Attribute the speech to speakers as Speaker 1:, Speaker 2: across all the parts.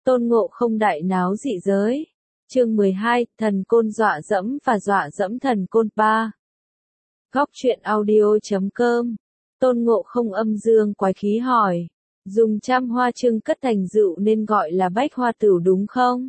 Speaker 1: Tôn Ngộ Không đại náo dị giới. Chương 12, thần côn dọa dẫm và dọa dẫm thần côn 3. Góc truyện audio.com. Tôn Ngộ Không âm dương quái khí hỏi, dùng trăm hoa trưng cất thành rượu nên gọi là bách hoa tửu đúng không?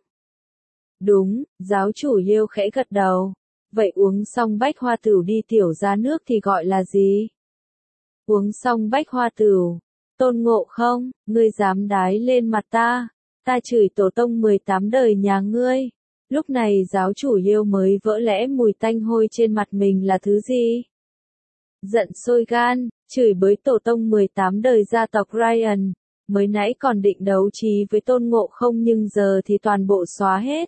Speaker 1: Đúng, giáo chủ Liêu khẽ gật đầu. Vậy uống xong bách hoa tửu đi tiểu ra nước thì gọi là gì? Uống xong bách hoa tửu. Tôn Ngộ Không, ngươi dám đái lên mặt ta, ta chửi tổ tông 18 đời nhà ngươi. Lúc này giáo chủ Liêu mới vỡ lẽ mùi tanh hôi trên mặt mình là thứ gì? Giận sôi gan, chửi bới tổ tông 18 đời gia tộc Ryan, mới nãy còn định đấu trí với Tôn Ngộ Không nhưng giờ thì toàn bộ xóa hết.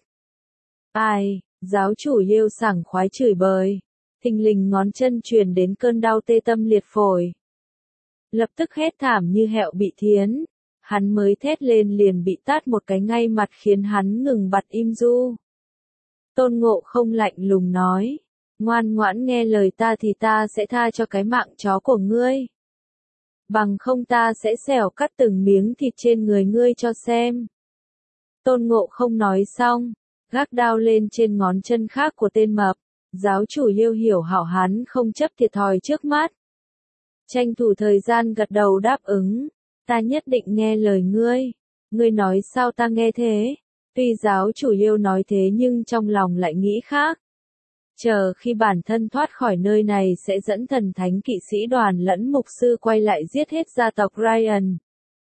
Speaker 1: Ai, giáo chủ Liêu sảng khoái chửi bới, thình lình ngón chân truyền đến cơn đau tê tâm liệt phổi. Lập tức hét thảm như hẹo bị thiến, hắn mới thét lên liền bị tát một cái ngay mặt khiến hắn ngừng bặt im ru. Tôn Ngộ Không lạnh lùng nói, ngoan ngoãn nghe lời ta thì ta sẽ tha cho cái mạng chó của ngươi. Bằng không ta sẽ xẻo cắt từng miếng thịt trên người ngươi cho xem. Tôn Ngộ Không nói xong, gác đao lên trên ngón chân khác của tên mập, giáo chủ Liêu hiểu hảo hắn không chấp thiệt thòi trước mắt. Tranh thủ thời gian gật đầu đáp ứng, ta nhất định nghe lời ngươi. Ngươi nói sao ta nghe thế? Tuy giáo chủ Liêu nói thế nhưng trong lòng lại nghĩ khác. Chờ khi bản thân thoát khỏi nơi này sẽ dẫn thần thánh kỵ sĩ đoàn lẫn mục sư quay lại giết hết gia tộc Ryan.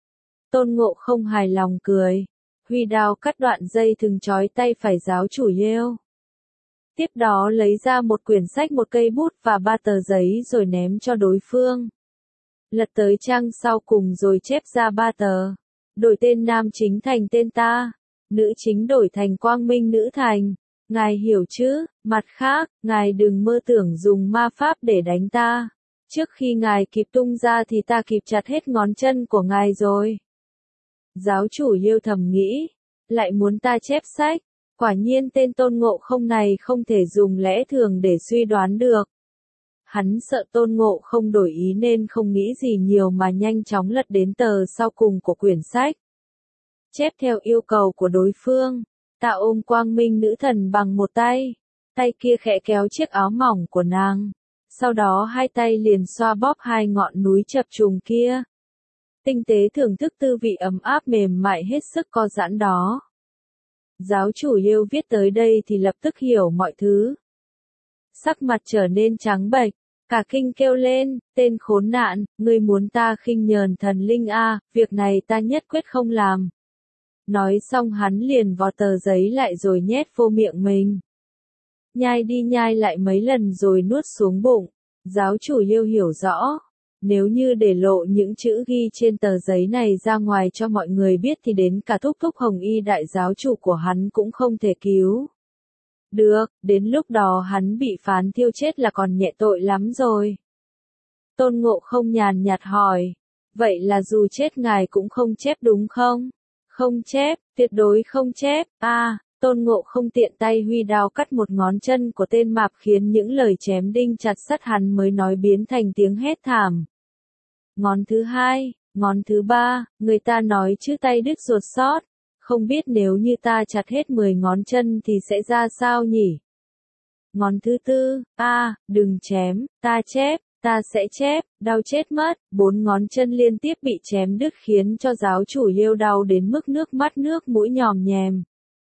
Speaker 1: Tôn Ngộ Không hài lòng cười, huy đao cắt đoạn dây thừng trói tay phải giáo chủ Liêu. Tiếp đó lấy ra một quyển sách, một cây bút và 3 tờ giấy rồi ném cho đối phương. Lật tới trang sau cùng rồi chép ra 3 tờ. Đổi tên nam chính thành tên ta, nữ chính đổi thành Quang Minh Nữ Thành. Ngài hiểu chứ? Mặt khác, ngài đừng mơ tưởng dùng ma pháp để đánh ta. Trước khi ngài kịp tung ra thì ta kịp chặt hết ngón chân của ngài rồi. Giáo chủ Liêu thầm nghĩ, lại muốn ta chép sách. Quả nhiên tên Tôn Ngộ Không này không thể dùng lẽ thường để suy đoán được. Hắn sợ Tôn Ngộ Không đổi ý nên không nghĩ gì nhiều mà nhanh chóng lật đến tờ sau cùng của quyển sách. Chép theo yêu cầu của đối phương, ta ôm Quang Minh Nữ Thần bằng một tay, tay kia khẽ kéo chiếc áo mỏng của nàng, sau đó hai tay liền xoa bóp hai ngọn núi chập trùng kia. Tinh tế thưởng thức tư vị ấm áp mềm mại hết sức co giãn đó. Giáo chủ Liêu viết tới đây thì lập tức hiểu mọi thứ. Sắc mặt trở nên trắng bệch, cả kinh kêu lên, tên khốn nạn, ngươi muốn ta khinh nhờn thần linh a, việc này ta nhất quyết không làm. Nói xong hắn liền vò tờ giấy lại rồi nhét vô miệng mình. Nhai đi nhai lại mấy lần rồi nuốt xuống bụng. Giáo chủ Liêu hiểu rõ, nếu như để lộ những chữ ghi trên tờ giấy này ra ngoài cho mọi người biết thì đến cả Thúc Thúc Hồng Y đại giáo chủ của hắn cũng không thể cứu được, đến lúc đó hắn bị phán thiêu chết là còn nhẹ tội lắm rồi. Tôn Ngộ Không nhàn nhạt hỏi, vậy là dù chết ngài cũng không chép đúng không? Không chép, tuyệt đối không chép. Tôn Ngộ Không tiện tay huy đao cắt một ngón chân của tên mạp khiến những lời chém đinh chặt sắt hắn mới nói biến thành tiếng hét thảm. Ngón thứ hai, ngón thứ ba, người ta nói chữ tay đứt ruột sót. Không biết nếu như ta chặt hết 10 ngón chân thì sẽ ra sao nhỉ? Ngón thứ tư, đừng chém, ta chép, ta sẽ chép, đau chết mất. 4 ngón chân liên tiếp bị chém đứt khiến cho giáo chủ Liêu đau đến mức nước mắt nước mũi nhòm nhèm.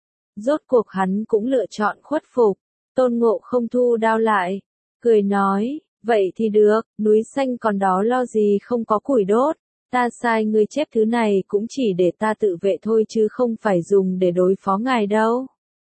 Speaker 1: Rốt cuộc hắn cũng lựa chọn khuất phục. Tôn Ngộ Không thu đao lại, cười nói, vậy thì được, núi xanh còn đó lo gì không có củi đốt. Ta sai ngươi chép thứ này cũng chỉ để ta tự vệ thôi chứ không phải dùng để đối phó ngài đâu.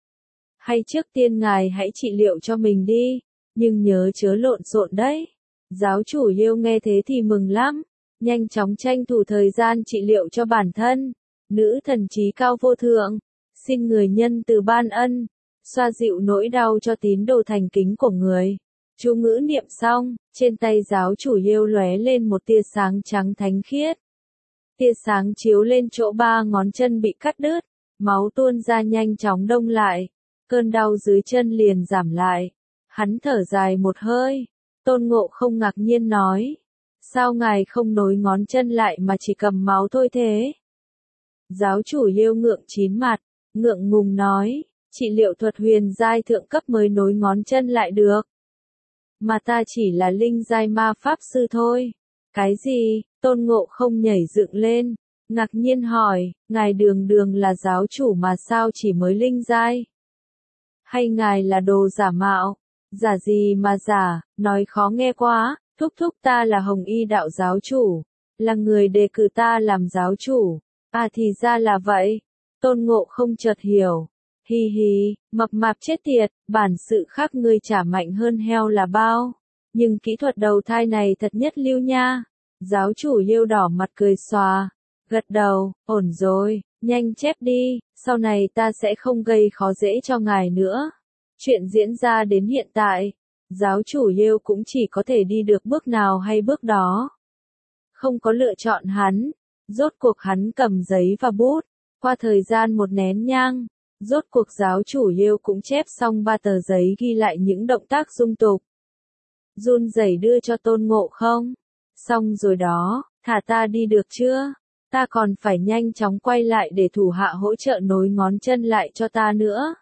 Speaker 1: Hay trước tiên ngài hãy trị liệu cho mình đi, nhưng nhớ chớ lộn xộn đấy. Giáo chủ Liêu nghe thế thì mừng lắm, nhanh chóng tranh thủ thời gian trị liệu cho bản thân. Nữ thần trí cao vô thượng, xin người nhân từ ban ân, xoa dịu nỗi đau cho tín đồ thành kính của người. Chú ngữ niệm xong, trên tay giáo chủ Liêu lóe lên một tia sáng trắng thánh khiết. Tia sáng chiếu lên chỗ 3 ngón chân bị cắt đứt, máu tuôn ra nhanh chóng đông lại, cơn đau dưới chân liền giảm lại. Hắn thở dài một hơi, Tôn Ngộ Không ngạc nhiên nói, sao ngài không nối ngón chân lại mà chỉ cầm máu thôi thế? Giáo chủ Liêu ngượng chín mặt, ngượng ngùng nói, trị liệu thuật huyền giai thượng cấp mới nối ngón chân lại được. Mà ta chỉ là linh giai ma pháp sư thôi. Cái gì? Tôn Ngộ Không nhảy dựng lên, ngạc nhiên hỏi, ngài đường đường là giáo chủ mà sao chỉ mới linh giai? Hay ngài là đồ giả mạo? Giả gì mà giả, nói khó nghe quá, thúc thúc ta là Hồng Y đạo giáo chủ, là người đề cử ta làm giáo chủ. À thì ra là vậy. Tôn Ngộ Không chợt hiểu. Hi hi, mập mạp chết tiệt, bản sự khác ngươi chả mạnh hơn heo là bao. Nhưng kỹ thuật đầu thai này thật nhất lưu nha. Giáo chủ Liêu đỏ mặt cười xòa, gật đầu, ổn rồi, nhanh chép đi, sau này ta sẽ không gây khó dễ cho ngài nữa. Chuyện diễn ra đến hiện tại, giáo chủ Liêu cũng chỉ có thể đi được bước nào hay bước đó. Không có lựa chọn hắn, rốt cuộc hắn cầm giấy và bút, qua thời gian một nén nhang, rốt cuộc giáo chủ Liêu cũng chép xong 3 tờ giấy ghi lại những động tác dung tục. Run rẩy đưa cho Tôn Ngộ Không. Xong rồi đó, thả ta đi được chưa? Ta còn phải nhanh chóng quay lại để thủ hạ hỗ trợ nối ngón chân lại cho ta nữa.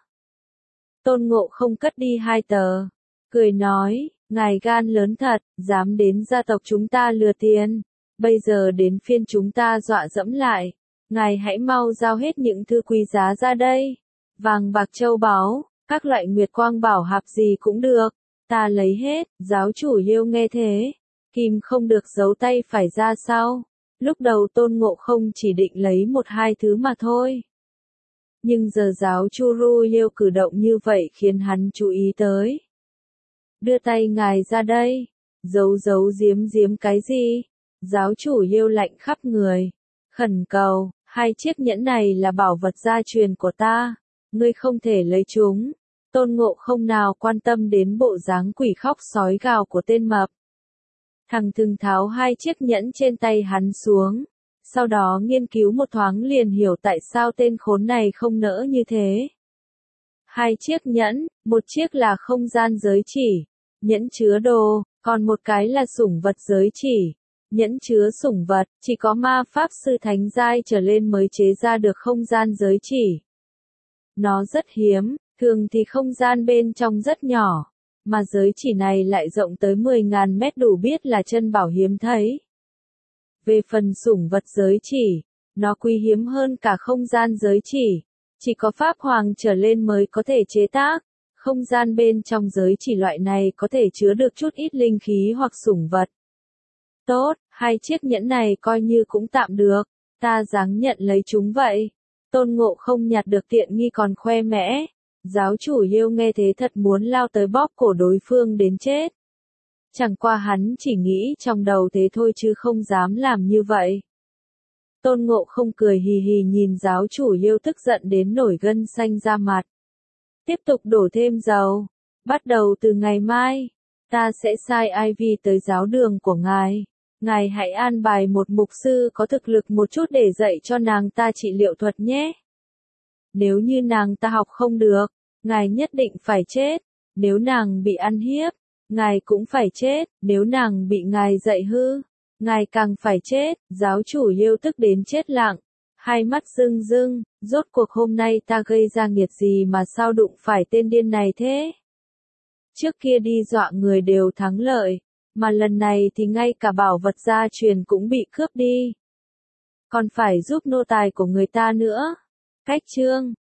Speaker 1: Tôn Ngộ Không cất đi 2 tờ, cười nói, ngài gan lớn thật, dám đến gia tộc chúng ta lừa tiền. Bây giờ đến phiên chúng ta dọa dẫm lại. Ngài hãy mau giao hết những thứ quý giá ra đây. Vàng bạc châu báu, các loại nguyệt quang bảo hạp gì cũng được. Ta lấy hết, giáo chủ Liêu nghe thế. Kim không được giấu tay phải ra sau. Lúc đầu Tôn Ngộ Không chỉ định lấy 1-2 thứ mà thôi. Nhưng giờ giáo chủ Liêu cử động như vậy khiến hắn chú ý tới. Đưa tay ngài ra đây. Giấu giếm cái gì? Giáo chủ Liêu lạnh khắp người. Khẩn cầu, 2 chiếc nhẫn này là bảo vật gia truyền của ta. Ngươi không thể lấy chúng. Tôn Ngộ Không nào quan tâm đến bộ dáng quỷ khóc sói gào của tên mập. Thằng thừng tháo 2 chiếc nhẫn trên tay hắn xuống. Sau đó nghiên cứu một thoáng liền hiểu tại sao tên khốn này không nỡ như thế. 2 chiếc nhẫn, một chiếc là không gian giới chỉ, nhẫn chứa đồ, còn một cái là sủng vật giới chỉ. Nhẫn chứa sủng vật, chỉ có ma pháp sư thánh giai trở lên mới chế ra được không gian giới chỉ. Nó rất hiếm, thường thì không gian bên trong rất nhỏ, mà giới chỉ này lại rộng tới 10.000 mét đủ biết là chân bảo hiếm thấy. Về phần sủng vật giới chỉ, nó quý hiếm hơn cả không gian giới chỉ có pháp hoàng trở lên mới có thể chế tác. Không gian bên trong giới chỉ loại này có thể chứa được chút ít linh khí hoặc sủng vật. Tốt, 2 chiếc nhẫn này coi như cũng tạm được, ta dáng nhận lấy chúng vậy. Tôn Ngộ Không nhặt được tiện nghi còn khoe mẽ. Giáo chủ Liêu nghe thế thật muốn lao tới bóp cổ đối phương đến chết. Chẳng qua hắn chỉ nghĩ trong đầu thế thôi chứ không dám làm như vậy. Tôn Ngộ Không cười hì hì nhìn giáo chủ Liêu tức giận đến nổi gân xanh ra mặt. Tiếp tục đổ thêm dầu. Bắt đầu từ ngày mai, ta sẽ sai Ivy tới giáo đường của ngài. Ngài hãy an bài một mục sư có thực lực một chút để dạy cho nàng ta trị liệu thuật nhé. Nếu như nàng ta học không được, ngài nhất định phải chết. Nếu nàng bị ăn hiếp, ngài cũng phải chết. Nếu nàng bị ngài dạy hư, ngài càng phải chết. Giáo chủ Liêu tức đến chết lặng, 2 mắt rưng rưng, rốt cuộc hôm nay ta gây ra nghiệt gì mà sao đụng phải tên điên này thế? Trước kia đi dọa người đều thắng lợi, mà lần này thì ngay cả bảo vật gia truyền cũng bị cướp đi. Còn phải giúp nô tài của người ta nữa. Cách chương